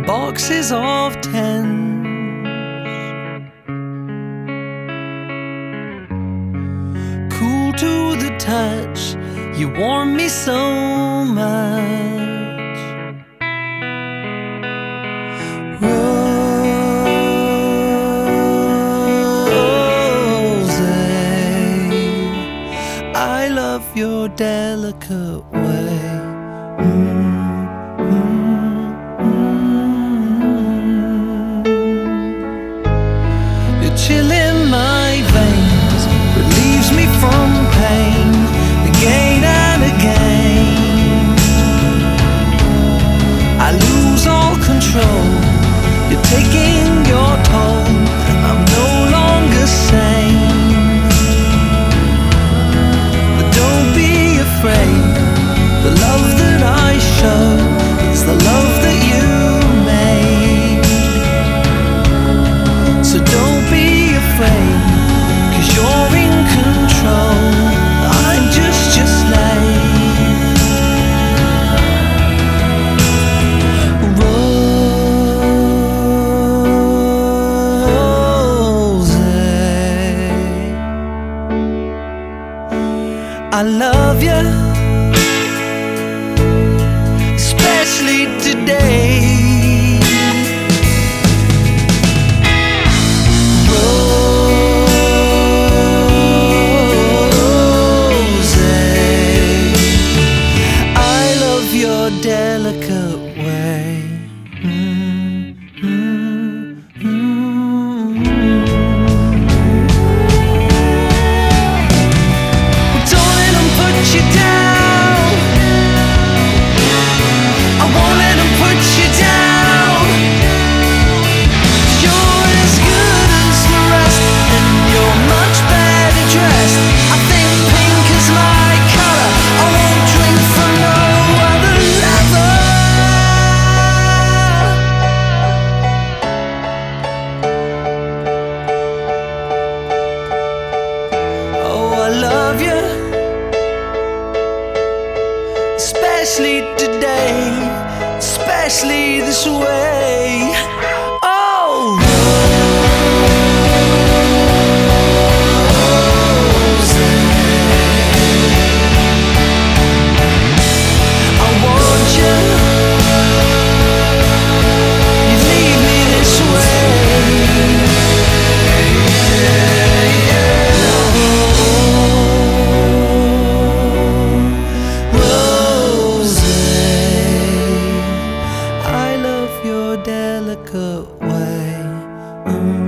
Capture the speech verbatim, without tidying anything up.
in boxes of tens. Cool to the touch, you warm me so much. Rose, I love your delicate way. Mm. Chill in my veins, relieves me from pain, again and again. I lose all control, you're taking your toll, I'm no longer sane. But don't be afraid, the love that I show is the love that you made. So don't be afraid, 'cause you're in control, I'm just your slave. Rose, I love you, especially today. Delicate way. Mm, mm, mm. Don't let them put you down, I won't let them put you down. You're as good as the rest, and you're much better dressed. I think pink is my color, I won't drink from no other lover. I love you, especially today, especially this way. Oh, Rose, I want you, you leave me this way. Delicate way. Mm.